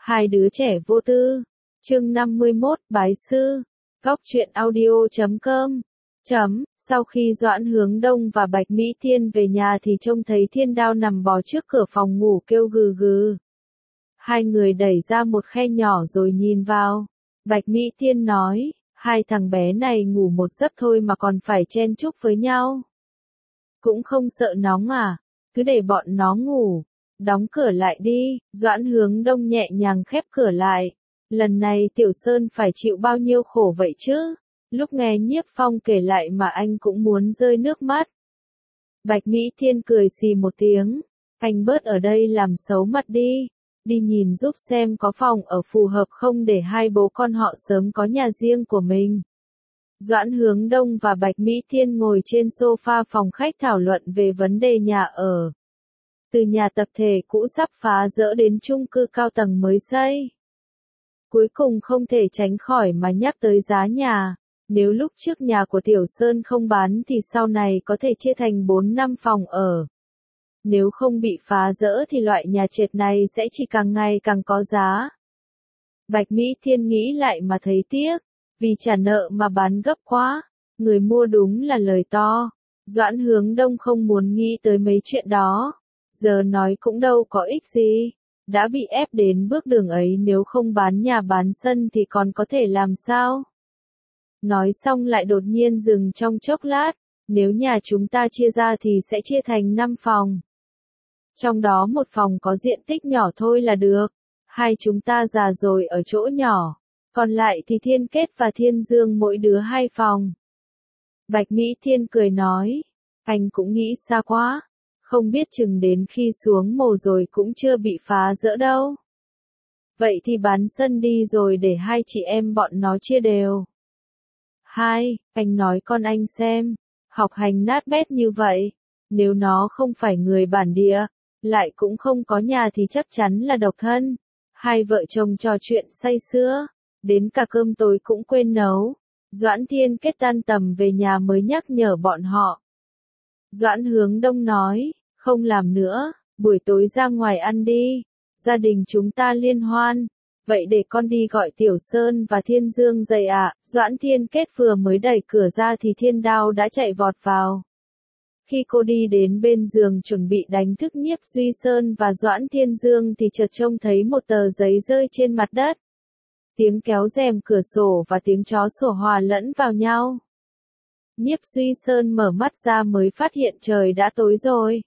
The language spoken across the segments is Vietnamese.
Hai đứa trẻ vô tư. Chương 51, bái sư. Góc truyện audio.com. Sau khi Doãn Hướng Đông và Bạch Mỹ Thiên về nhà thì trông thấy Thiên Đao nằm bò trước cửa phòng ngủ kêu gừ gừ. Hai người đẩy ra một khe nhỏ rồi nhìn vào. Bạch Mỹ Thiên nói, hai thằng bé này ngủ một giấc thôi mà còn phải chen chúc với nhau. Cũng không sợ nóng à, cứ để bọn nó ngủ. Đóng cửa lại đi. Doãn Hướng Đông nhẹ nhàng khép cửa lại. Lần này Tiểu Sơn phải chịu bao nhiêu khổ vậy chứ? Lúc nghe Nhiếp Phong kể lại mà anh cũng muốn rơi nước mắt. Bạch Mỹ Thiên cười xì một tiếng. Anh bớt ở đây làm xấu mặt đi. Đi nhìn giúp xem có phòng ở phù hợp không để hai bố con họ sớm có nhà riêng của mình. Doãn Hướng Đông và Bạch Mỹ Thiên ngồi trên sofa phòng khách thảo luận về vấn đề nhà ở. Từ nhà tập thể cũ sắp phá dỡ đến chung cư cao tầng mới xây. Cuối cùng không thể tránh khỏi mà nhắc tới giá nhà. Nếu lúc trước nhà của Tiểu Sơn không bán thì sau này có thể chia thành 4-5 phòng ở. Nếu không bị phá dỡ thì loại nhà trệt này sẽ chỉ càng ngày càng có giá. Bạch Mỹ Thiên nghĩ lại mà thấy tiếc, vì trả nợ mà bán gấp quá. Người mua đúng là lời to. Doãn Hướng Đông không muốn nghĩ tới mấy chuyện đó. Giờ nói cũng đâu có ích gì. Đã bị ép đến bước đường ấy, nếu không bán nhà bán sân thì còn có thể làm sao? Nói xong lại đột nhiên dừng trong chốc lát. Nếu nhà chúng ta chia ra thì sẽ chia thành 5 phòng. Trong đó một phòng có diện tích nhỏ thôi là được. Hai chúng ta già rồi ở chỗ nhỏ. Còn lại thì Thiên Kết và Thiên Dương mỗi đứa 2 phòng. Bạch Mỹ Thiên cười nói. Anh cũng nghĩ xa quá. Không biết chừng đến khi xuống mồ rồi cũng chưa bị phá dỡ đâu. Vậy thì bán sân đi rồi để hai chị em bọn nó chia đều. Hai, anh nói con anh xem. Học hành nát bét như vậy. Nếu nó không phải người bản địa, lại cũng không có nhà thì chắc chắn là độc thân. Hai vợ chồng trò chuyện say sưa. Đến cả cơm tối cũng quên nấu. Doãn Thiên Kết tan tầm về nhà mới nhắc nhở bọn họ. Doãn Hướng Đông nói, không làm nữa, buổi tối ra ngoài ăn đi, gia đình chúng ta liên hoan, vậy để con đi gọi Tiểu Sơn và Thiên Dương dậy ạ. Doãn Thiên Kết vừa mới đẩy cửa ra thì Thiên Đao đã chạy vọt vào. Khi cô đi đến bên giường chuẩn bị đánh thức Nhiếp Duy Sơn và Doãn Thiên Dương thì chợt trông thấy một tờ giấy rơi trên mặt đất. Tiếng kéo rèm cửa sổ và tiếng chó sủa hòa lẫn vào nhau. Nhiếp Duy Sơn mở mắt ra mới phát hiện trời đã tối rồi.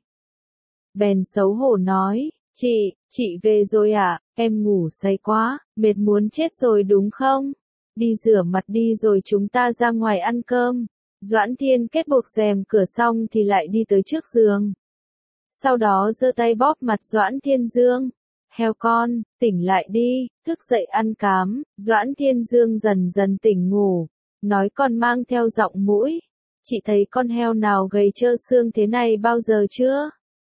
Bèn xấu hổ nói, chị về rồi à, em ngủ say quá, mệt muốn chết rồi đúng không? Đi rửa mặt đi rồi chúng ta ra ngoài ăn cơm. Doãn Thiên Kết buộc rèm cửa xong thì lại đi tới trước giường. Sau đó giơ tay bóp mặt Doãn Thiên Dương. Heo con, tỉnh lại đi, thức dậy ăn cám. Doãn Thiên Dương dần dần tỉnh ngủ, nói còn mang theo giọng mũi. Chị thấy con heo nào gầy trơ xương thế này bao giờ chưa?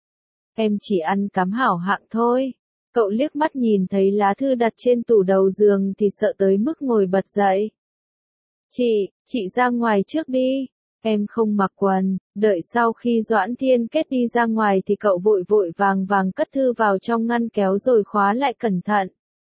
Em chỉ ăn cám hảo hạng thôi. Cậu liếc mắt nhìn thấy lá thư đặt trên tủ đầu giường thì sợ tới mức ngồi bật dậy. Chị ra ngoài trước đi. Em không mặc quần. Đợi sau khi Doãn Thiên Kết đi ra ngoài thì cậu vội vội vàng cất thư vào trong ngăn kéo rồi khóa lại cẩn thận.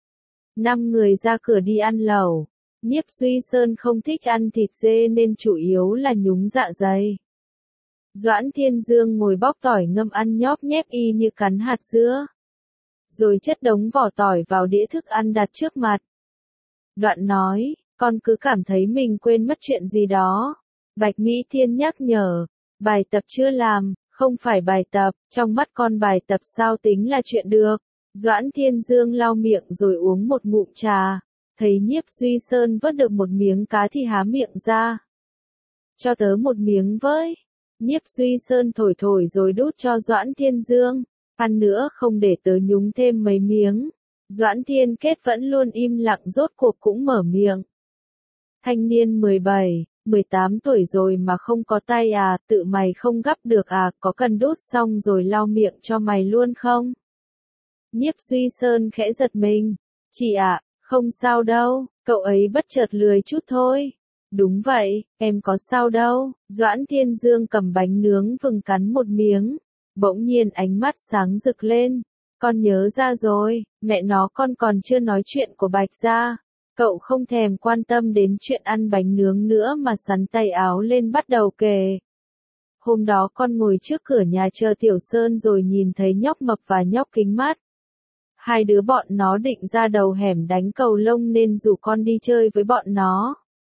5 người ra cửa đi ăn lẩu. Nhiếp Duy Sơn không thích ăn thịt dê nên chủ yếu là nhúng dạ dày. Doãn Thiên Dương ngồi bóc tỏi ngâm ăn nhóp nhép y như cắn hạt dưa. Rồi chất đống vỏ tỏi vào đĩa thức ăn đặt trước mặt. Đoạn nói, con cứ cảm thấy mình quên mất chuyện gì đó. Bạch Mỹ Thiên nhắc nhở, bài tập chưa làm, không phải bài tập, trong mắt con bài tập sao tính là chuyện được. Doãn Thiên Dương lau miệng rồi uống một ngụm trà, thấy Nhiếp Duy Sơn vớt được một miếng cá thì há miệng ra. Cho tớ một miếng với. Nhiếp Duy Sơn thổi thổi rồi đút cho Doãn Thiên Dương, ăn nữa không để tớ nhúng thêm mấy miếng. Doãn Thiên Kết vẫn luôn im lặng rốt cuộc cũng mở miệng. Thanh niên 17-18 tuổi rồi mà không có tay à, tự mày không gắp được à, có cần đút xong rồi lau miệng cho mày luôn không? Nhiếp Duy Sơn khẽ giật mình. Chị ạ, không sao đâu, cậu ấy bất chợt lười chút thôi. Đúng vậy, em có sao đâu. Doãn Thiên Dương cầm bánh nướng vừng cắn một miếng. Bỗng nhiên ánh mắt sáng rực lên. Con nhớ ra rồi, mẹ nó con còn chưa nói chuyện của Bạch gia. Cậu không thèm quan tâm đến chuyện ăn bánh nướng nữa mà sắn tay áo lên bắt đầu kể. Hôm đó con ngồi trước cửa nhà chờ Tiểu Sơn rồi nhìn thấy nhóc mập và nhóc kính mát. Hai đứa bọn nó định ra đầu hẻm đánh cầu lông nên rủ con đi chơi với bọn nó.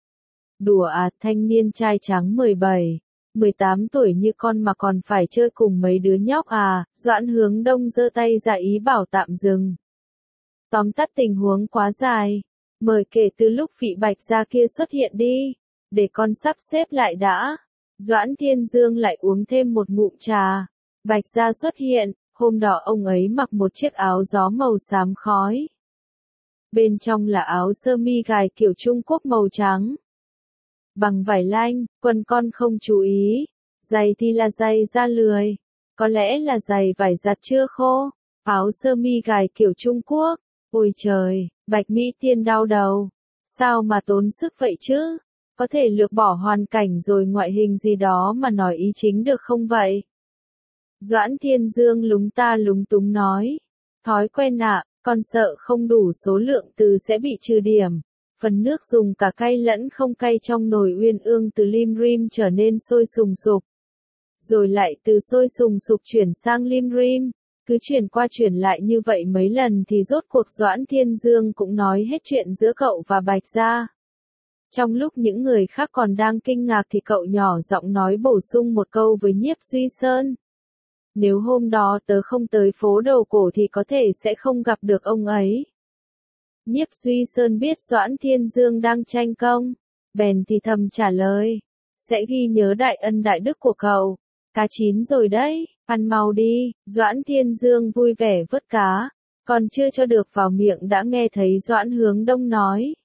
Đùa à, thanh niên trai trắng 17, 18 tuổi như con mà còn phải chơi cùng mấy đứa nhóc à, Doãn Hướng Đông giơ tay ra ý bảo tạm dừng. Tóm tắt tình huống quá dài, mời kể từ lúc vị Bạch gia kia xuất hiện đi, để con sắp xếp lại đã. Doãn Thiên Dương lại uống thêm một ngụm trà. Bạch gia xuất hiện, hôm đó ông ấy mặc một chiếc áo gió màu xám khói. Bên trong là áo sơ mi gài kiểu Trung Quốc màu trắng. Bằng vải lanh, quần con không chú ý. Giày thì là giày da lười. Có lẽ là giày vải giặt chưa khô. Áo sơ mi gài kiểu Trung Quốc. Ôi trời, Bạch Mỹ Tiên đau đầu. Sao mà tốn sức vậy chứ? Có thể lược bỏ hoàn cảnh rồi ngoại hình gì đó mà nói ý chính được không vậy? Doãn Thiên Dương lúng ta lúng túng nói. Thói quen ạ, con sợ không đủ số lượng từ sẽ bị trừ điểm. Phần nước dùng cả cay lẫn không cay trong nồi uyên ương từ lim rim trở nên sôi sùng sục. Rồi lại từ sôi sùng sục chuyển sang lim rim. Cứ chuyển qua chuyển lại như vậy mấy lần thì rốt cuộc Doãn Thiên Dương cũng nói hết chuyện giữa cậu và Bạch gia. Trong lúc những người khác còn đang kinh ngạc thì cậu nhỏ giọng nói bổ sung một câu với Nhiếp Duy Sơn. Nếu hôm đó tớ không tới phố đầu cổ thì có thể sẽ không gặp được ông ấy. Nhiếp Duy Sơn biết Doãn Thiên Dương đang tranh công, bèn thì thầm trả lời. Sẽ ghi nhớ đại ân đại đức của cậu. Cá chín rồi đấy, ăn mau đi. Doãn Thiên Dương vui vẻ vớt cá, còn chưa cho được vào miệng đã nghe thấy Doãn Hướng Đông nói.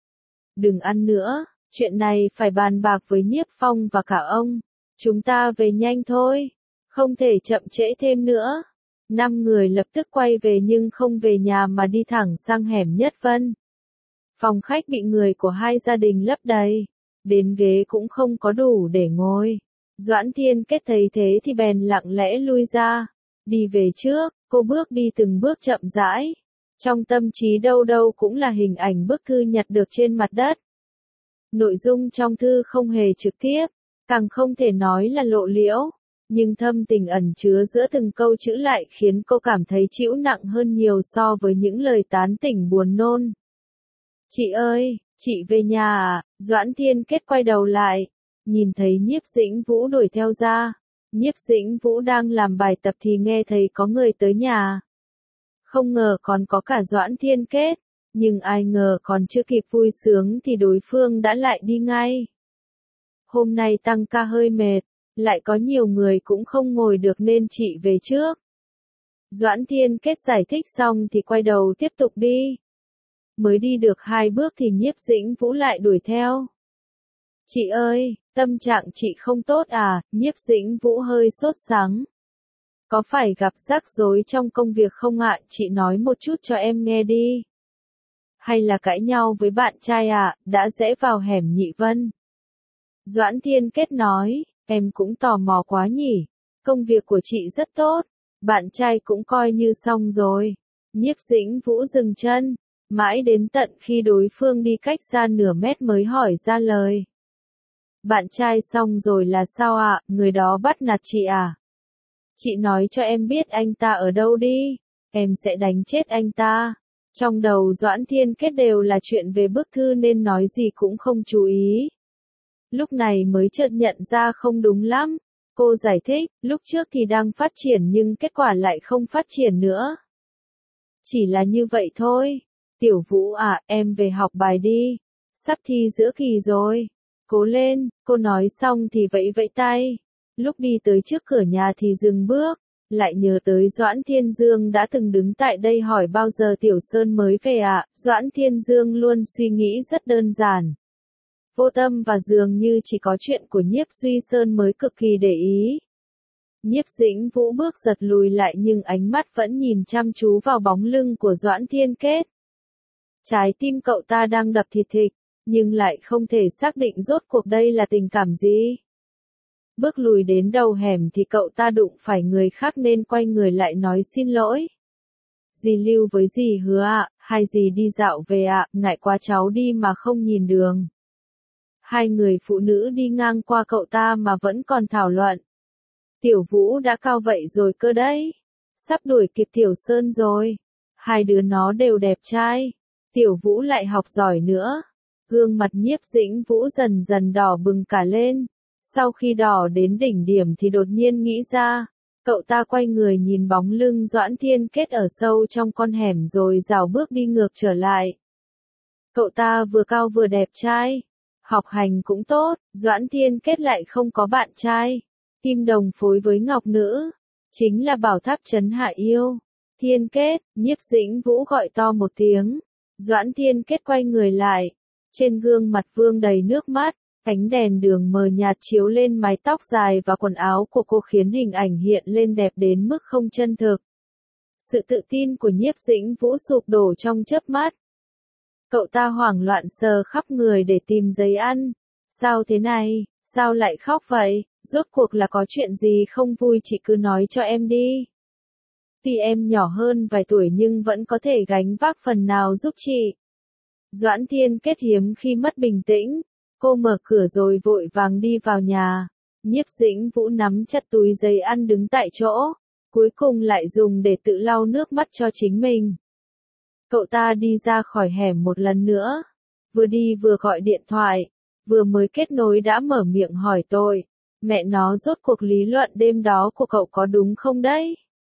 Đừng ăn nữa, chuyện này phải bàn bạc với Nhiếp Phong và cả ông. Chúng ta về nhanh thôi, không thể chậm trễ thêm nữa. 5 người lập tức quay về nhưng không về nhà mà đi thẳng sang hẻm Nhất Vân. Phòng khách bị người của hai gia đình lấp đầy, đến ghế cũng không có đủ để ngồi. Doãn Thiên Kết thấy thế thì bèn lặng lẽ lui ra, đi về trước, cô bước đi từng bước chậm rãi. Trong tâm trí đâu đâu cũng là hình ảnh bức thư nhặt được trên mặt đất. Nội dung trong thư không hề trực tiếp, càng không thể nói là lộ liễu, nhưng thâm tình ẩn chứa giữa từng câu chữ lại khiến cô cảm thấy chịu nặng hơn nhiều so với những lời tán tỉnh buồn nôn. Chị ơi, chị về nhà à? Doãn Thiên Kết quay đầu lại, nhìn thấy Nhiếp Dĩnh Vũ đuổi theo ra. Nhiếp Dĩnh Vũ đang làm bài tập thì nghe thấy có người tới nhà. Không ngờ còn có cả Doãn Thiên Kết, nhưng ai ngờ còn chưa kịp vui sướng thì đối phương đã lại đi ngay. Hôm nay tăng ca hơi mệt, lại có nhiều người cũng không ngồi được nên chị về trước. Doãn Thiên Kết giải thích xong thì quay đầu tiếp tục đi. Mới đi được 2 bước thì Nhiếp Dĩnh Vũ lại đuổi theo. Chị ơi, tâm trạng chị không tốt à? Nhiếp Dĩnh Vũ hơi sốt sắng. Có phải gặp rắc rối trong công việc không ạ? Chị nói một chút cho em nghe đi. Hay là cãi nhau với bạn trai ạ? Đã rẽ vào hẻm Nhị Vân. Doãn Thiên Kết nói, em cũng tò mò quá nhỉ. Công việc của chị rất tốt, bạn trai cũng coi như xong rồi. Nhiếp Dĩnh Vũ dừng chân, mãi đến tận khi đối phương đi cách xa nửa mét mới hỏi ra lời. Bạn trai xong rồi là sao ạ? Người đó bắt nạt chị à? Chị nói cho em biết anh ta ở đâu đi, em sẽ đánh chết anh ta. Trong đầu Doãn Thiên Kết đều là chuyện về bức thư nên nói gì cũng không chú ý. Lúc này mới chợt nhận ra không đúng lắm. Cô giải thích, lúc trước thì đang phát triển nhưng kết quả lại không phát triển nữa. Chỉ là như vậy thôi. Tiểu Vũ à, em về học bài đi. Sắp thi giữa kỳ rồi. Cố lên, cô nói xong thì vẫy vẫy tay. Lúc đi tới trước cửa nhà thì dừng bước, lại nhớ tới Doãn Thiên Dương đã từng đứng tại đây hỏi bao giờ Tiểu Sơn mới về ạ. Doãn Thiên Dương luôn suy nghĩ rất đơn giản, vô tâm và dường như chỉ có chuyện của Nhiếp Duy Sơn mới cực kỳ để ý. Nhiếp Dĩnh Vũ bước giật lùi lại nhưng ánh mắt vẫn nhìn chăm chú vào bóng lưng của Doãn Thiên Kết. Trái tim cậu ta đang đập thịt thịch, nhưng lại không thể xác định rốt cuộc đây là tình cảm gì. Bước lùi đến đầu hẻm thì cậu ta đụng phải người khác nên quay người lại nói xin lỗi. Dì lưu với dì Hứa ạ, hai dì đi dạo về ạ, ngại quá cháu đi mà không nhìn đường. Hai người phụ nữ đi ngang qua cậu ta mà vẫn còn thảo luận. Tiểu Vũ đã cao vậy rồi cơ đấy. Sắp đuổi kịp Tiểu Sơn rồi. Hai đứa nó đều đẹp trai. Tiểu Vũ lại học giỏi nữa. Gương mặt Nhiếp Dĩnh Vũ dần dần đỏ bừng cả lên. Sau khi đỏ đến đỉnh điểm thì đột nhiên nghĩ ra. Cậu ta quay người nhìn bóng lưng Doãn Thiên Kết ở sâu trong con hẻm rồi rảo bước đi ngược trở lại. Cậu ta vừa cao vừa đẹp trai. Học hành cũng tốt, Doãn Thiên Kết lại không có bạn trai. Kim đồng phối với ngọc nữ. Chính là bảo tháp trấn hạ yêu. Thiên Kết, Nhiếp Dĩnh Vũ gọi to một tiếng. Doãn Thiên Kết quay người lại. Trên gương mặt vương đầy nước mắt. Ánh đèn đường mờ nhạt chiếu lên mái tóc dài và quần áo của cô khiến hình ảnh hiện lên đẹp đến mức không chân thực. Sự tự tin của Nhiếp Dĩnh Vũ sụp đổ trong chớp mắt. Cậu ta hoảng loạn sờ khắp người để tìm giấy ăn. Sao thế này, sao lại khóc vậy, rốt cuộc là có chuyện gì không vui chị cứ nói cho em đi. Tuy em nhỏ hơn vài tuổi nhưng vẫn có thể gánh vác phần nào giúp chị. Doãn Thiên Kết hiếm khi mất bình tĩnh. Cô mở cửa rồi vội vàng đi vào nhà. Nhiếp Dĩnh Vũ nắm chặt túi giấy ăn đứng tại chỗ. Cuối cùng lại dùng để tự lau nước mắt cho chính mình. Cậu ta đi ra khỏi hẻm một lần nữa. Vừa đi vừa gọi điện thoại. Vừa mới kết nối đã mở miệng hỏi tôi. Mẹ nó rốt cuộc lý luận đêm đó của cậu có đúng không đấy?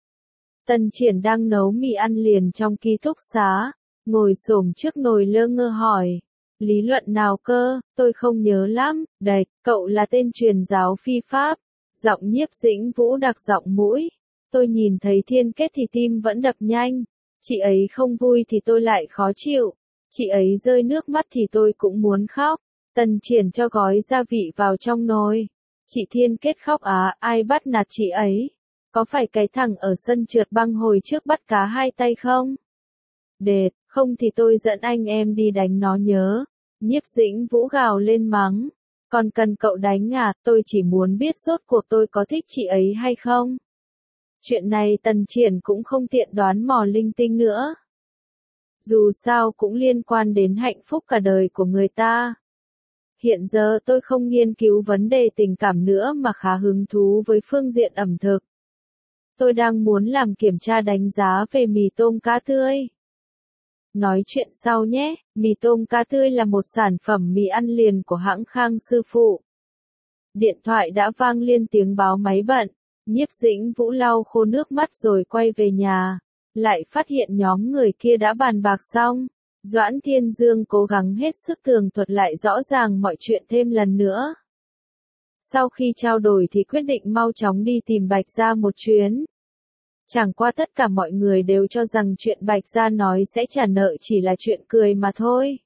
Tần Triển đang nấu mì ăn liền trong ký túc xá. Ngồi xổm trước nồi lơ ngơ hỏi. Lý luận nào cơ, tôi không nhớ lắm, đây, cậu là tên truyền giáo phi pháp. Giọng Nhiếp Dĩnh Vũ đặc giọng mũi. Tôi nhìn thấy Thiên Kết thì tim vẫn đập nhanh. Chị ấy không vui thì tôi lại khó chịu. Chị ấy rơi nước mắt thì tôi cũng muốn khóc. Tần Triển cho gói gia vị vào trong nồi. Chị Thiên Kết khóc ai bắt nạt chị ấy? Có phải cái thằng ở sân trượt băng hồi trước bắt cá hai tay không? Đệt, không thì tôi dẫn anh em đi đánh nó nhớ. Nhiếp Dĩnh Vũ gào lên mắng. Còn cần cậu đánh à, tôi chỉ muốn biết rốt cuộc tôi có thích chị ấy hay không. Chuyện này Tần Triển cũng không tiện đoán mò linh tinh nữa. Dù sao cũng liên quan đến hạnh phúc cả đời của người ta. Hiện giờ tôi không nghiên cứu vấn đề tình cảm nữa mà khá hứng thú với phương diện ẩm thực. Tôi đang muốn làm kiểm tra đánh giá về mì tôm cá tươi. Nói chuyện sau nhé, mì tôm cá tươi là một sản phẩm mì ăn liền của hãng Khang Sư Phụ. Điện thoại đã vang lên tiếng báo máy bận. Nhiếp Dĩnh Vũ lau khô nước mắt rồi quay về nhà. Lại phát hiện nhóm người kia đã bàn bạc xong. Doãn Thiên Dương cố gắng hết sức tường thuật lại rõ ràng mọi chuyện thêm lần nữa. Sau khi trao đổi thì quyết định mau chóng đi tìm Bạch Gia một chuyến. Chẳng qua tất cả mọi người đều cho rằng chuyện Bạch Gia nói sẽ trả nợ chỉ là chuyện cười mà thôi.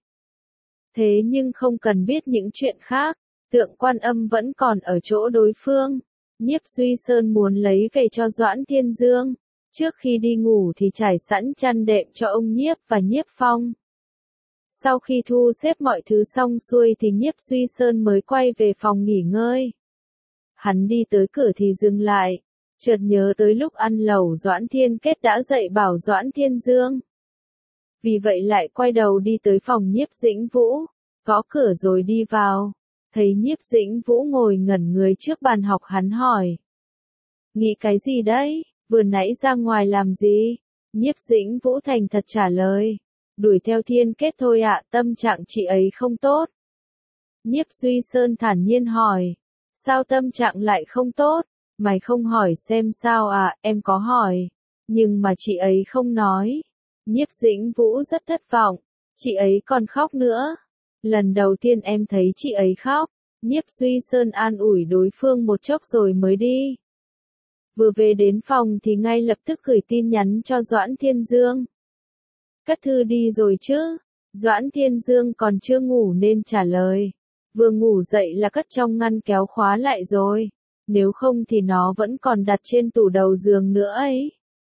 Thế nhưng không cần biết những chuyện khác, Tượng Quan Âm vẫn còn ở chỗ đối phương. Nhiếp Duy Sơn muốn lấy về cho Doãn Thiên Dương. Trước khi đi ngủ thì trải sẵn chăn đệm cho ông Nhiếp và Nhiếp Phong. Sau khi thu xếp mọi thứ xong xuôi thì Nhiếp Duy Sơn mới quay về phòng nghỉ ngơi. Hắn đi tới cửa thì dừng lại. Chợt nhớ tới lúc ăn lẩu Doãn Thiên Kết đã dạy bảo Doãn Thiên Dương. Vì vậy lại quay đầu đi tới phòng Nhiếp Dĩnh Vũ. Gõ cửa rồi đi vào. Thấy Nhiếp Dĩnh Vũ ngồi ngẩn người trước bàn học hắn hỏi. Nghĩ cái gì đấy, vừa nãy ra ngoài làm gì? Nhiếp Dĩnh Vũ thành thật trả lời. Đuổi theo Thiên Kết thôi ạ, tâm trạng chị ấy không tốt. Nhiếp Duy Sơn thản nhiên hỏi. Sao tâm trạng lại không tốt? Mày không hỏi xem sao à, em có hỏi. Nhưng mà chị ấy không nói. Nhiếp Dĩnh Vũ rất thất vọng. Chị ấy còn khóc nữa. Lần đầu tiên em thấy chị ấy khóc. Nhiếp Duy Sơn an ủi đối phương một chốc rồi mới đi. Vừa về đến phòng thì ngay lập tức gửi tin nhắn cho Doãn Thiên Dương. Cất thư đi rồi chứ? Doãn Thiên Dương còn chưa ngủ nên trả lời. Vừa ngủ dậy là cất trong ngăn kéo khóa lại rồi. Nếu không thì nó vẫn còn đặt trên tủ đầu giường nữa ấy.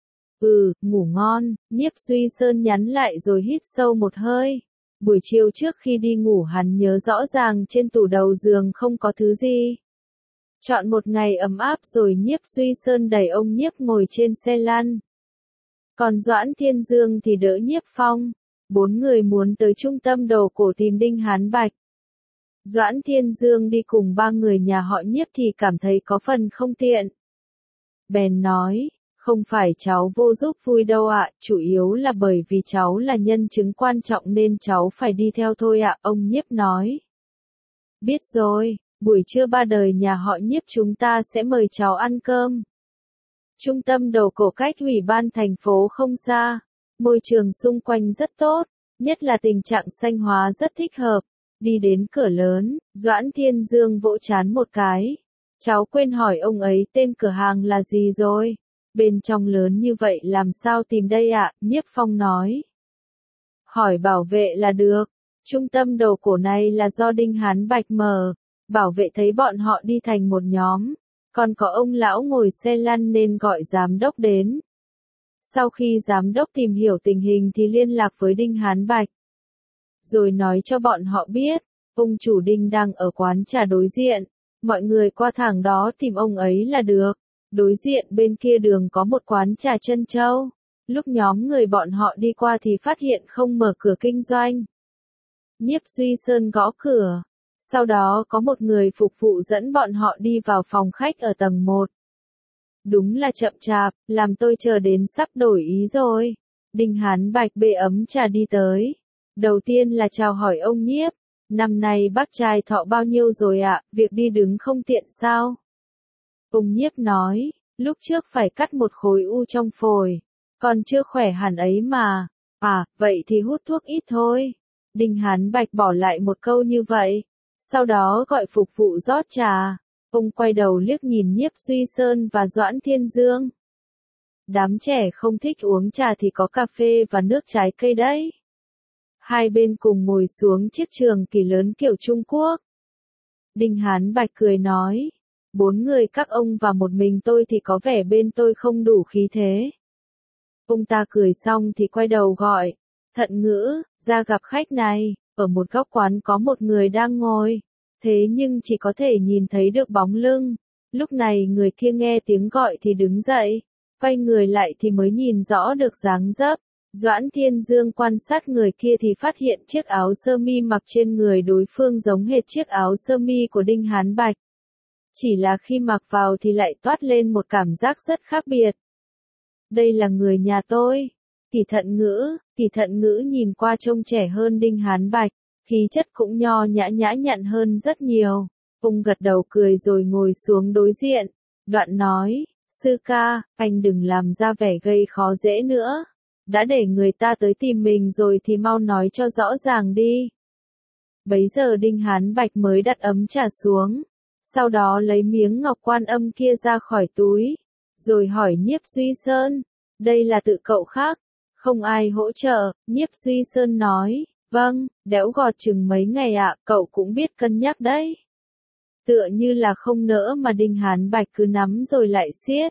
Ngủ ngon, Nhiếp Duy Sơn nhắn lại rồi hít sâu một hơi. Buổi chiều trước khi đi ngủ hắn nhớ rõ ràng trên tủ đầu giường không có thứ gì. Chọn một ngày ấm áp rồi Nhiếp Duy Sơn đẩy ông Nhiếp ngồi trên xe lăn. Còn Doãn Thiên Dương thì đỡ Nhiếp Phong. 4 người muốn tới trung tâm đồ cổ tìm Đinh Hán Bạch. Doãn Thiên Dương đi cùng 3 người nhà họ Nhiếp thì cảm thấy có phần không tiện. Bèn nói, không phải cháu vô giúp vui đâu ạ, chủ yếu là bởi vì cháu là nhân chứng quan trọng nên cháu phải đi theo thôi ạ, ông Nhiếp nói. Biết rồi, buổi trưa ba đời nhà họ Nhiếp chúng ta sẽ mời cháu ăn cơm. Trung tâm đồ cổ cách ủy ban thành phố không xa, môi trường xung quanh rất tốt, nhất là tình trạng xanh hóa rất thích hợp. Đi đến cửa lớn, Doãn Thiên Dương vỗ trán một cái. Cháu quên hỏi ông ấy tên cửa hàng là gì rồi? Bên trong lớn như vậy làm sao tìm đây ạ? Nhiếp Phong nói. Hỏi bảo vệ là được. Trung tâm đồ cổ này là do Đinh Hán Bạch mở. Bảo vệ thấy bọn họ đi thành một nhóm. Còn có ông lão ngồi xe lăn nên gọi giám đốc đến. Sau khi giám đốc tìm hiểu tình hình thì liên lạc với Đinh Hán Bạch. Rồi nói cho bọn họ biết, ông chủ Đinh đang ở quán trà đối diện. Mọi người qua thẳng đó tìm ông ấy là được. Đối diện bên kia đường có một quán trà Trân Châu. Lúc nhóm người bọn họ đi qua thì phát hiện không mở cửa kinh doanh. Nhiếp Duy Sơn gõ cửa. Sau đó có một người phục vụ dẫn bọn họ đi vào phòng khách ở tầng 1. Đúng là chậm chạp, làm tôi chờ đến sắp đổi ý rồi. Đinh Hán Bạch bê ấm trà đi tới. Đầu tiên là chào hỏi ông Nhiếp. Năm nay bác trai thọ bao nhiêu rồi ạ, việc đi đứng không tiện sao? Ông Nhiếp nói, lúc trước phải cắt một khối u trong phổi. Còn chưa khỏe hẳn ấy mà. À, vậy thì hút thuốc ít thôi. Đinh Hán Bạch bỏ lại một câu như vậy. Sau đó gọi phục vụ rót trà. Ông quay đầu liếc nhìn Nhiếp Duy Sơn và Doãn Thiên Dương. Đám trẻ không thích uống trà thì có cà phê và nước trái cây đấy. Hai bên cùng ngồi xuống chiếc trường kỳ lớn kiểu Trung Quốc. Đinh Hán Bạch cười nói, 4 người các ông và một mình tôi thì có vẻ bên tôi không đủ khí thế. Ông ta cười xong thì quay đầu gọi, Thận Ngữ, ra gặp khách này. Ở một góc quán có một người đang ngồi, thế nhưng chỉ có thể nhìn thấy được bóng lưng. Lúc này người kia nghe tiếng gọi thì đứng dậy, quay người lại thì mới nhìn rõ được dáng dấp. Doãn Thiên Dương quan sát người kia thì phát hiện chiếc áo sơ mi mặc trên người đối phương giống hệt chiếc áo sơ mi của Đinh Hán Bạch. Chỉ là khi mặc vào thì lại toát lên một cảm giác rất khác biệt. Đây là người nhà tôi. Kỳ Thận Ngữ nhìn qua trông trẻ hơn Đinh Hán Bạch, khí chất cũng nho nhã nhã nhặn hơn rất nhiều. Ông gật đầu cười rồi ngồi xuống đối diện. Đoạn nói, sư ca, anh đừng làm ra vẻ gây khó dễ nữa. Đã để người ta tới tìm mình rồi thì mau nói cho rõ ràng đi. Bấy giờ Đinh Hán Bạch mới đặt ấm trà xuống. Sau đó lấy miếng ngọc quan âm kia ra khỏi túi. Rồi hỏi Nhiếp Duy Sơn, đây là tự cậu khác. Không ai hỗ trợ, Nhiếp Duy Sơn nói, vâng, đẽo gọt chừng mấy ngày ạ, cậu cũng biết cân nhắc đấy. Tựa như là không nỡ mà Đinh Hán Bạch cứ nắm rồi lại siết.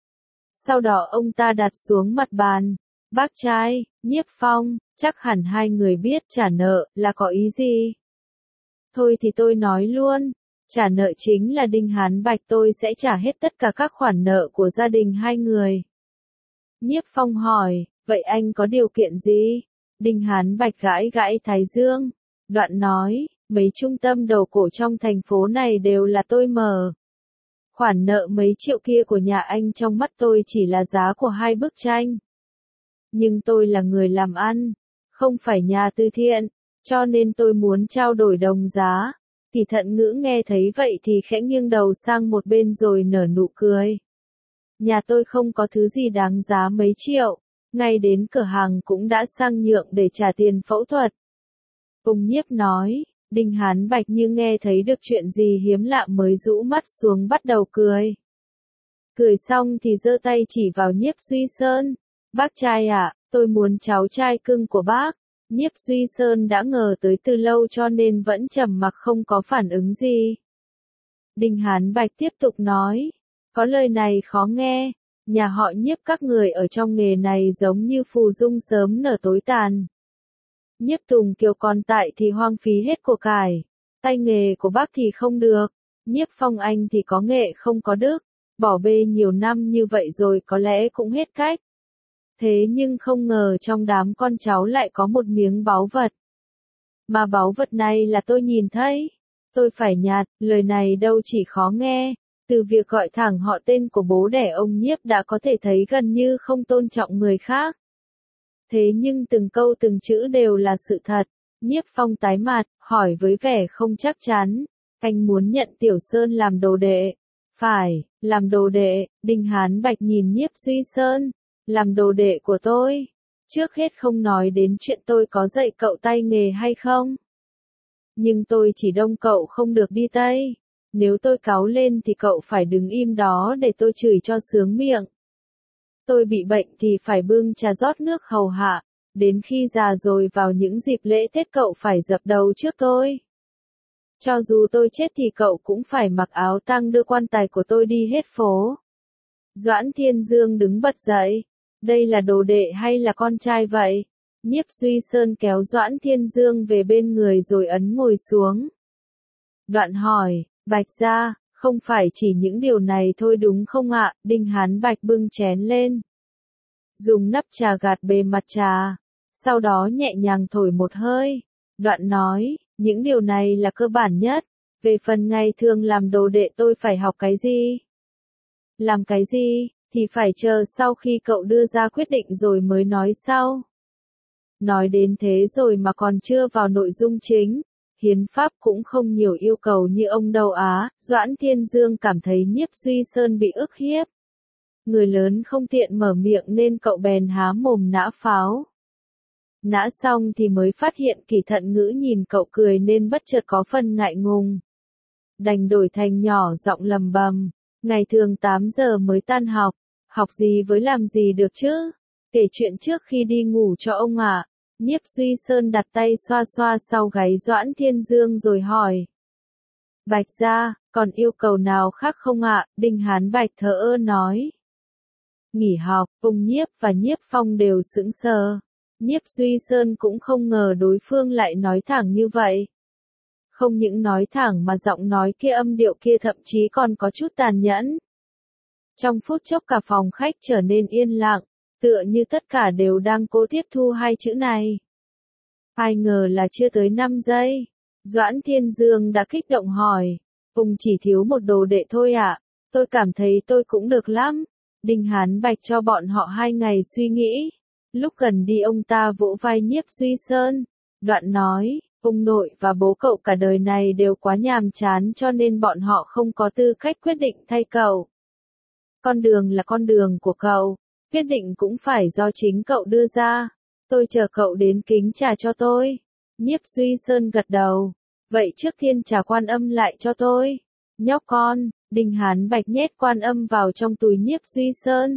Sau đó ông ta đặt xuống mặt bàn. Bác trai, Nhiếp Phong, chắc hẳn hai người biết trả nợ là có ý gì. Thôi thì tôi nói luôn, trả nợ chính là Đinh Hán Bạch tôi sẽ trả hết tất cả các khoản nợ của gia đình hai người. Nhiếp Phong hỏi, vậy anh có điều kiện gì? Đinh Hán Bạch gãi gãi thái dương. Đoạn nói, mấy trung tâm đồ cổ trong thành phố này đều là tôi mở. Khoản nợ mấy triệu kia của nhà anh trong mắt tôi chỉ là giá của 2 bức tranh. Nhưng tôi là người làm ăn, không phải nhà từ thiện, cho nên tôi muốn trao đổi đồng giá. Kỳ Thận Ngữ nghe thấy vậy thì khẽ nghiêng đầu sang một bên rồi nở nụ cười. Nhà tôi không có thứ gì đáng giá mấy triệu, ngay đến cửa hàng cũng đã sang nhượng để trả tiền phẫu thuật. Ông Nhiếp nói, Đinh Hán Bạch như nghe thấy được chuyện gì hiếm lạ mới rũ mắt xuống bắt đầu cười. Cười xong thì giơ tay chỉ vào Nhiếp Duy Sơn. Bác trai ạ, tôi muốn cháu trai cưng của bác. Nhiếp Duy Sơn đã ngờ tới từ lâu cho nên vẫn trầm mặc không có phản ứng gì. Đinh Hán Bạch tiếp tục nói, có lời này khó nghe, nhà họ Nhiếp các người ở trong nghề này giống như phù dung sớm nở tối tàn. Nhiếp Tùng Kiều còn tại thì hoang phí hết của cải, tay nghề của bác thì không được, Nhiếp Phong anh thì có nghệ không có đức, bỏ bê nhiều năm như vậy rồi có lẽ cũng hết cách. Thế nhưng không ngờ trong đám con cháu lại có một miếng báu vật. Mà báu vật này là tôi nhìn thấy. Tôi phải nhạt, lời này đâu chỉ khó nghe. Từ việc gọi thẳng họ tên của bố đẻ ông Nhiếp đã có thể thấy gần như không tôn trọng người khác. Thế nhưng từng câu từng chữ đều là sự thật. Nhiếp Phong tái mặt, hỏi với vẻ không chắc chắn. Anh muốn nhận Tiểu Sơn làm đồ đệ. Phải, làm đồ đệ. Đinh Hán Bạch nhìn Nhiếp Duy Sơn. Làm đồ đệ của tôi. Trước hết không nói đến chuyện tôi có dạy cậu tay nghề hay không. Nhưng tôi chỉ đông cậu không được đi Tây. Nếu tôi cáu lên thì cậu phải đứng im đó để tôi chửi cho sướng miệng. Tôi bị bệnh thì phải bưng trà rót nước hầu hạ. Đến khi già rồi vào những dịp lễ Tết cậu phải dập đầu trước tôi. Cho dù tôi chết thì cậu cũng phải mặc áo tang đưa quan tài của tôi đi hết phố. Doãn Thiên Dương đứng bật dậy. Đây là đồ đệ hay là con trai vậy? Nhiếp Duy Sơn kéo Doãn Thiên Dương về bên người rồi ấn ngồi xuống. Đoạn hỏi, Bạch gia, không phải chỉ những điều này thôi đúng không ạ? Đinh Hán Bạch bưng chén lên. Dùng nắp trà gạt bề mặt trà. Sau đó nhẹ nhàng thổi một hơi. Đoạn nói, những điều này là cơ bản nhất. Về phần ngày thường làm đồ đệ tôi phải học cái gì? Làm cái gì, thì phải chờ sau khi cậu đưa ra quyết định rồi mới nói sau. Nói đến thế rồi mà còn chưa vào nội dung chính. Hiến pháp cũng không nhiều yêu cầu như ông đâu á. Doãn Thiên Dương cảm thấy Nhiếp Duy Sơn bị ức hiếp. Người lớn không tiện mở miệng nên cậu bèn há mồm nã pháo. Nã xong thì mới phát hiện Kỷ Thận Ngữ nhìn cậu cười nên bất chợt có phần ngại ngùng. Đành đổi thành nhỏ giọng lầm bầm. Ngày thường 8 giờ mới tan học. Học gì với làm gì được chứ? Kể chuyện trước khi đi ngủ cho ông ạ. Nhiếp Duy Sơn đặt tay xoa xoa sau gáy Doãn Thiên Dương rồi hỏi. Bạch gia, còn yêu cầu nào khác không ạ? Đinh Hán Bạch thờ ơ nói. Nghỉ học, ông Nhiếp và Nhiếp Phong đều sững sờ. Nhiếp Duy Sơn cũng không ngờ đối phương lại nói thẳng như vậy. Không những nói thẳng mà giọng nói kia âm điệu kia thậm chí còn có chút tàn nhẫn. Trong phút chốc cả phòng khách trở nên yên lặng, tựa như tất cả đều đang cố tiếp thu hai chữ này. Ai ngờ là chưa tới 5 giây. Doãn Thiên Dương đã kích động hỏi. Ông chỉ thiếu một đồ đệ thôi ạ. Tôi cảm thấy tôi cũng được lắm. Đinh Hán Bạch cho bọn họ 2 ngày suy nghĩ. Lúc gần đi ông ta vỗ vai Nhiếp Duy Sơn. Đoạn nói, ông nội và bố cậu cả đời này đều quá nhàm chán cho nên bọn họ không có tư cách quyết định thay cậu. Con đường là con đường của cậu. Quyết định cũng phải do chính cậu đưa ra. Tôi chờ cậu đến kính trà cho tôi. Nhiếp Duy Sơn gật đầu. Vậy trước tiên trà Quan Âm lại cho tôi. Nhóc con, Đinh Hán Bạch nhét Quan Âm vào trong túi Nhiếp Duy Sơn.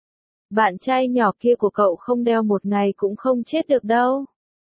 Bạn trai nhỏ kia của cậu không đeo một ngày cũng không chết được đâu.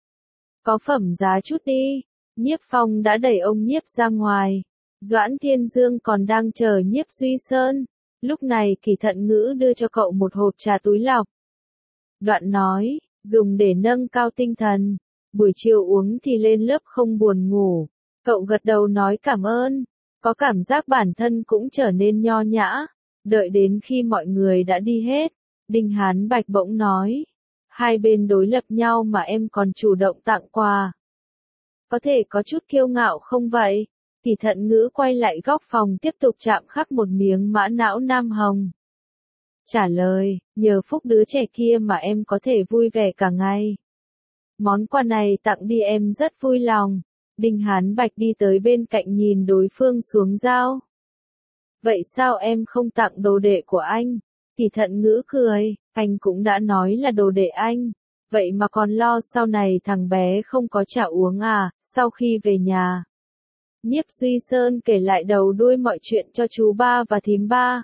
Có phẩm giá chút đi. Nhiếp Phong đã đẩy ông Nhiếp ra ngoài. Doãn Thiên Dương còn đang chờ Nhiếp Duy Sơn. Lúc này Kỷ Thận Ngữ đưa cho cậu một hộp trà túi lọc. Đoạn nói, dùng để nâng cao tinh thần. Buổi chiều uống thì lên lớp không buồn ngủ. Cậu gật đầu nói cảm ơn. Có cảm giác bản thân cũng trở nên nho nhã. Đợi đến khi mọi người đã đi hết. Đinh Hán Bạch bỗng nói. Hai bên đối lập nhau mà em còn chủ động tặng quà. Có thể có chút kiêu ngạo không vậy? Kỷ Thận Ngữ quay lại góc phòng tiếp tục chạm khắc một miếng mã não nam hồng. Trả lời, nhờ phúc đứa trẻ kia mà em có thể vui vẻ cả ngày. Món quà này tặng đi em rất vui lòng. Đinh Hán Bạch đi tới bên cạnh nhìn đối phương xuống dao. Vậy sao em không tặng đồ đệ của anh? Kỷ Thận Ngữ cười, anh cũng đã nói là đồ đệ anh. Vậy mà còn lo sau này thằng bé không có trà uống à, sau khi về nhà. Nhiếp Duy Sơn kể lại đầu đuôi mọi chuyện cho chú ba và thím ba.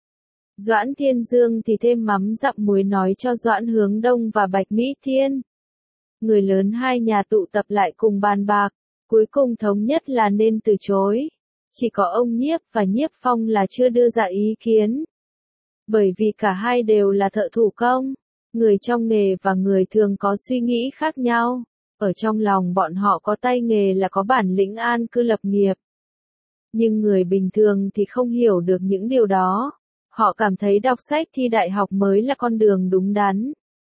Doãn Thiên Dương thì thêm mắm dặm muối nói cho Doãn Hướng Đông và Bạch Mỹ Thiên. Người lớn hai nhà tụ tập lại cùng bàn bạc, cuối cùng thống nhất là nên từ chối. Chỉ có ông Nhiếp và Nhiếp Phong là chưa đưa ra ý kiến. Bởi vì cả hai đều là thợ thủ công, người trong nghề và người thường có suy nghĩ khác nhau. Ở trong lòng bọn họ có tay nghề là có bản lĩnh an cư lập nghiệp. Nhưng người bình thường thì không hiểu được những điều đó. Họ cảm thấy đọc sách thi đại học mới là con đường đúng đắn.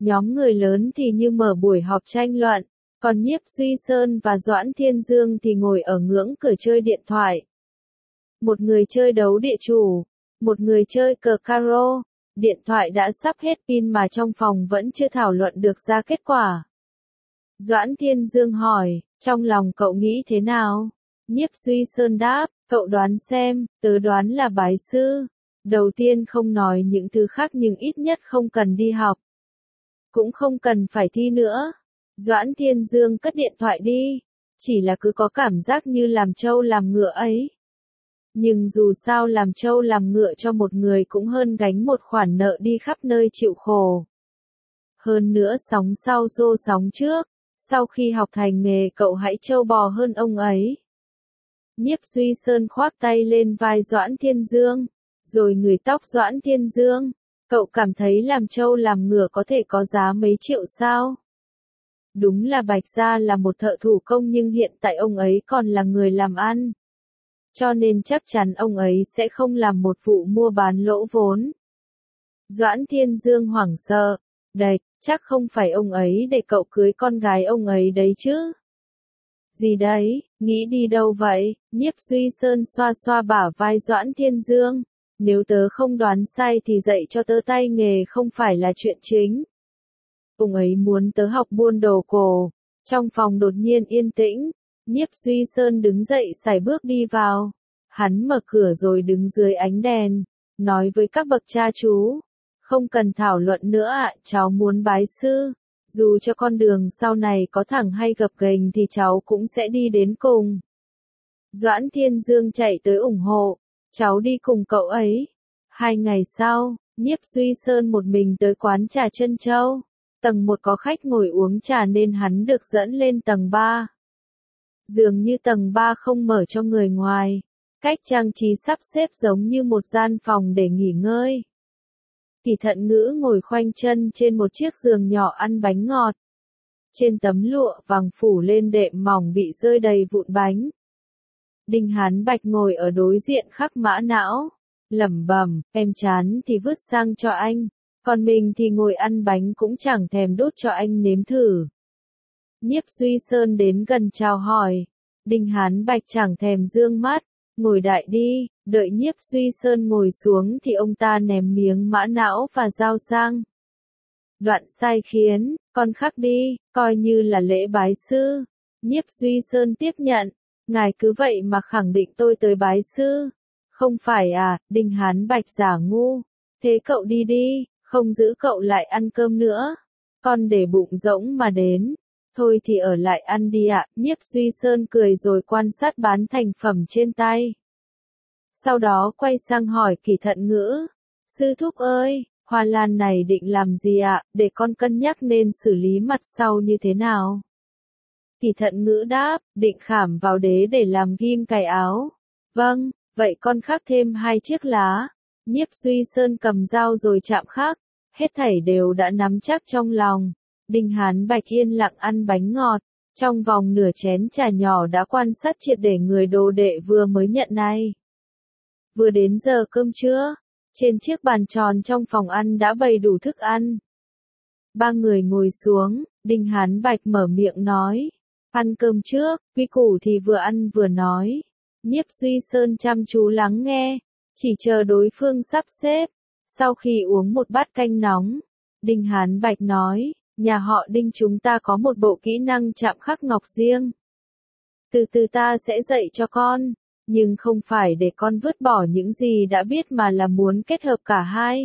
Nhóm người lớn thì như mở buổi họp tranh luận, còn Nhiếp Duy Sơn và Doãn Thiên Dương thì ngồi ở ngưỡng cửa chơi điện thoại. Một người chơi đấu địa chủ, một người chơi cờ caro, điện thoại đã sắp hết pin mà trong phòng vẫn chưa thảo luận được ra kết quả. Doãn Thiên Dương hỏi, trong lòng cậu nghĩ thế nào? Nhiếp Duy Sơn đáp, cậu đoán xem, tớ đoán là bái sư. Đầu tiên không nói những thứ khác nhưng ít nhất không cần đi học. Cũng không cần phải thi nữa. Doãn Thiên Dương cất điện thoại đi. Chỉ là cứ có cảm giác như làm trâu làm ngựa ấy. Nhưng dù sao làm trâu làm ngựa cho một người cũng hơn gánh một khoản nợ đi khắp nơi chịu khổ. Hơn nữa sóng sau xô sóng trước. Sau khi học thành nghề cậu hãy trâu bò hơn ông ấy. Nhiếp Duy Sơn khoác tay lên vai Doãn Thiên Dương, rồi ngửi tóc Doãn Thiên Dương. Cậu cảm thấy làm trâu làm ngựa có thể có giá mấy triệu sao? Đúng là Bạch Gia là một thợ thủ công nhưng hiện tại ông ấy còn là người làm ăn. Cho nên chắc chắn ông ấy sẽ không làm một vụ mua bán lỗ vốn. Doãn Thiên Dương hoảng sợ. Đạch, chắc không phải ông ấy để cậu cưới con gái ông ấy đấy chứ? Gì đấy, nghĩ đi đâu vậy? Nhiếp Duy Sơn xoa xoa bả vai Doãn Thiên Dương. Nếu tớ không đoán sai thì dạy cho tớ tay nghề không phải là chuyện chính. Ông ấy muốn tớ học buôn đồ cổ. Trong phòng đột nhiên yên tĩnh. Nhiếp Duy Sơn đứng dậy sải bước đi vào. Hắn mở cửa rồi đứng dưới ánh đèn. Nói với các bậc cha chú. Không cần thảo luận nữa ạ, cháu muốn bái sư. Dù cho con đường sau này có thẳng hay gập ghềnh thì cháu cũng sẽ đi đến cùng. Doãn Thiên Dương chạy tới ủng hộ. Cháu đi cùng cậu ấy. 2 ngày sau, Nhiếp Duy Sơn một mình tới quán trà Trân Châu. Tầng 1 có khách ngồi uống trà nên hắn được dẫn lên tầng 3. Dường như tầng 3 không mở cho người ngoài. Cách trang trí sắp xếp giống như một gian phòng để nghỉ ngơi. Kỳ Thận Ngữ ngồi khoanh chân trên một chiếc giường nhỏ ăn bánh ngọt. Trên tấm lụa vàng phủ lên đệm mỏng bị rơi đầy vụn bánh. Đinh Hán Bạch ngồi ở đối diện khắc mã não. Lẩm bẩm, em chán thì vứt sang cho anh. Còn mình thì ngồi ăn bánh cũng chẳng thèm đút cho anh nếm thử. Nhiếp Duy Sơn đến gần chào hỏi. Đinh Hán Bạch chẳng thèm dương mắt. Ngồi đại đi, đợi Nhiếp Duy Sơn ngồi xuống thì ông ta ném miếng mã não và dao sang. Đoạn sai khiến, con khắc đi, coi như là lễ bái sư. Nhiếp Duy Sơn tiếp nhận. Ngài cứ vậy mà khẳng định tôi tới bái sư. Không phải à, Đinh Hán Bạch giả ngu. Thế cậu đi đi, không giữ cậu lại ăn cơm nữa. Con để bụng rỗng mà đến. Thôi thì ở lại ăn đi ạ. Nhiếp Duy Sơn cười rồi quan sát bán thành phẩm trên tay. Sau đó quay sang hỏi Kỳ Thận Ngữ. Sư thúc ơi, hoa lan này định làm gì ạ, để con cân nhắc nên xử lý mặt sau như thế nào? Kỳ Thận Ngữ đáp, định khảm vào đế để làm ghim cài áo. Vâng, vậy con khắc thêm 2 chiếc lá. Nhiếp Duy Sơn cầm dao rồi chạm khắc. Hết thảy đều đã nắm chắc trong lòng. Đinh Hán Bạch yên lặng ăn bánh ngọt. Trong vòng nửa chén trà nhỏ đã quan sát triệt để người đồ đệ vừa mới nhận này. Vừa đến giờ cơm trưa. Trên chiếc bàn tròn trong phòng ăn đã bày đủ thức ăn. 3 người ngồi xuống, Đinh Hán Bạch mở miệng nói. Ăn cơm trước, quy củ thì vừa ăn vừa nói. Nhiếp Duy Sơn chăm chú lắng nghe, chỉ chờ đối phương sắp xếp. Sau khi uống một bát canh nóng, Đinh Hán Bạch nói, nhà họ Đinh chúng ta có một bộ kỹ năng chạm khắc ngọc riêng. Từ từ ta sẽ dạy cho con, nhưng không phải để con vứt bỏ những gì đã biết mà là muốn kết hợp cả hai.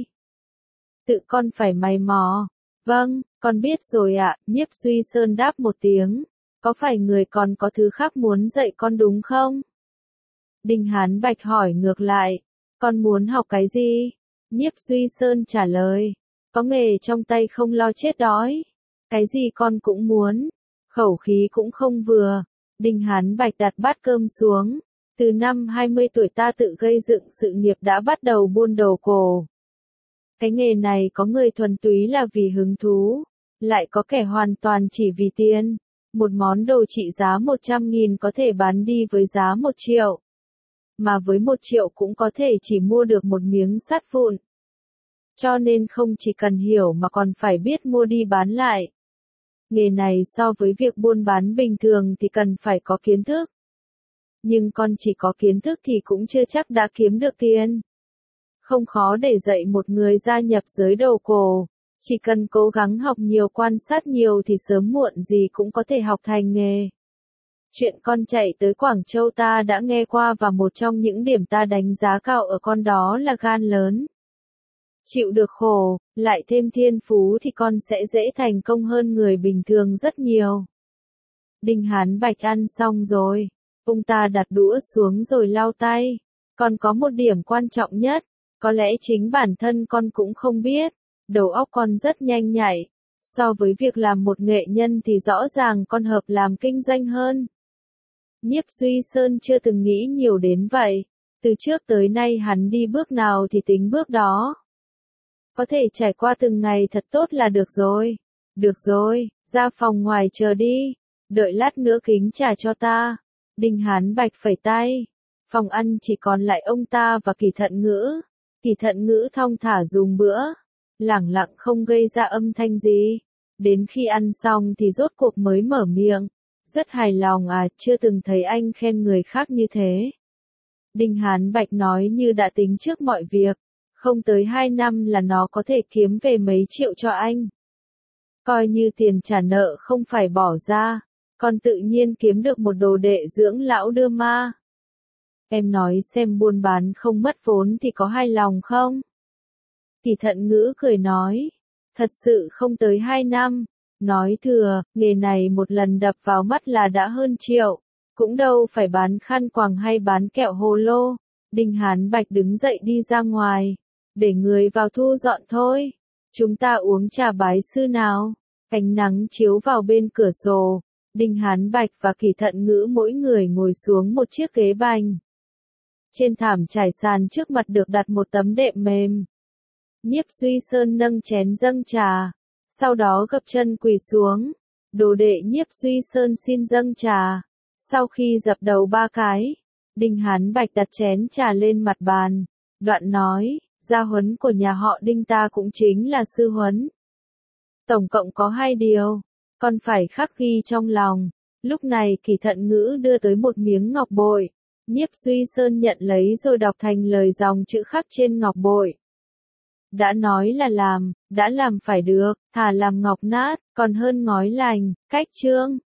Tự con phải mày mò. Vâng, con biết rồi ạ, Nhiếp Duy Sơn đáp một tiếng. Có phải người còn có thứ khác muốn dạy con đúng không? Đinh Hán Bạch hỏi ngược lại. Con muốn học cái gì? Nhiếp Duy Sơn trả lời. Có nghề trong tay không lo chết đói. Cái gì con cũng muốn. Khẩu khí cũng không vừa. Đinh Hán Bạch đặt bát cơm xuống. Từ năm 20 tuổi ta tự gây dựng sự nghiệp đã bắt đầu buôn đồ cổ. Cái nghề này có người thuần túy là vì hứng thú. Lại có kẻ hoàn toàn chỉ vì tiền. Một món đồ trị giá 100.000 có thể bán đi với giá 1 triệu. Mà với 1 triệu cũng có thể chỉ mua được một miếng sắt vụn. Cho nên không chỉ cần hiểu mà còn phải biết mua đi bán lại. Nghề này so với việc buôn bán bình thường thì cần phải có kiến thức. Nhưng con chỉ có kiến thức thì cũng chưa chắc đã kiếm được tiền. Không khó để dạy một người gia nhập giới đồ cổ. Chỉ cần cố gắng học nhiều, quan sát nhiều thì sớm muộn gì cũng có thể học thành nghề. Chuyện con chạy tới Quảng Châu ta đã nghe qua và một trong những điểm ta đánh giá cao ở con đó là gan lớn. Chịu được khổ, lại thêm thiên phú thì con sẽ dễ thành công hơn người bình thường rất nhiều. Đinh Hán Bạch ăn xong rồi. Ông ta đặt đũa xuống rồi lau tay. Còn có một điểm quan trọng nhất, có lẽ chính bản thân con cũng không biết. Đầu óc con rất nhanh nhạy. So với việc làm một nghệ nhân thì rõ ràng con hợp làm kinh doanh hơn. Nhiếp Duy Sơn chưa từng nghĩ nhiều đến vậy. Từ trước tới nay hắn đi bước nào thì tính bước đó. Có thể trải qua từng ngày thật tốt là được rồi. Được rồi, ra phòng ngoài chờ đi. Đợi lát nữa kính trà cho ta. Đinh Hán Bạch phẩy tay. Phòng ăn chỉ còn lại ông ta và Kỳ Thận Ngữ. Kỳ Thận Ngữ thong thả dùng bữa. Lẳng lặng không gây ra âm thanh gì. Đến khi ăn xong thì rốt cuộc mới mở miệng. Rất hài lòng à, chưa từng thấy anh khen người khác như thế. Đinh Hán Bạch nói như đã tính trước mọi việc. Không tới 2 năm là nó có thể kiếm về mấy triệu cho anh. Coi như tiền trả nợ không phải bỏ ra. Còn tự nhiên kiếm được một đồ đệ dưỡng lão đưa ma. Em nói xem buôn bán không mất vốn thì có hài lòng không? Kỳ Thận Ngữ cười nói. Thật sự không tới 2 năm. Nói thừa, nghề này một lần đập vào mắt là đã hơn triệu. Cũng đâu phải bán khăn quàng hay bán kẹo hồ lô. Đinh Hán Bạch đứng dậy đi ra ngoài. Để người vào thu dọn thôi. Chúng ta uống trà bái sư nào. Ánh nắng chiếu vào bên cửa sổ. Đinh Hán Bạch và Kỳ Thận Ngữ mỗi người ngồi xuống một chiếc ghế bành. Trên thảm trải sàn trước mặt được đặt một tấm đệm mềm. Nhiếp Duy Sơn nâng chén dâng trà. Sau đó gập chân quỳ xuống. Đồ đệ Nhiếp Duy Sơn xin dâng trà. Sau khi dập đầu 3 cái, Đinh Hán Bạch đặt chén trà lên mặt bàn. Đoạn nói, gia huấn của nhà họ Đinh ta cũng chính là sư huấn. Tổng cộng có 2 điều. Con phải khắc ghi trong lòng. Lúc này Kỳ Thận Ngữ đưa tới một miếng ngọc bội. Nhiếp Duy Sơn nhận lấy rồi đọc thành lời dòng chữ khắc trên ngọc bội. Đã nói là làm, đã làm phải được, thà làm ngọc nát, còn hơn ngói lành, cách chương.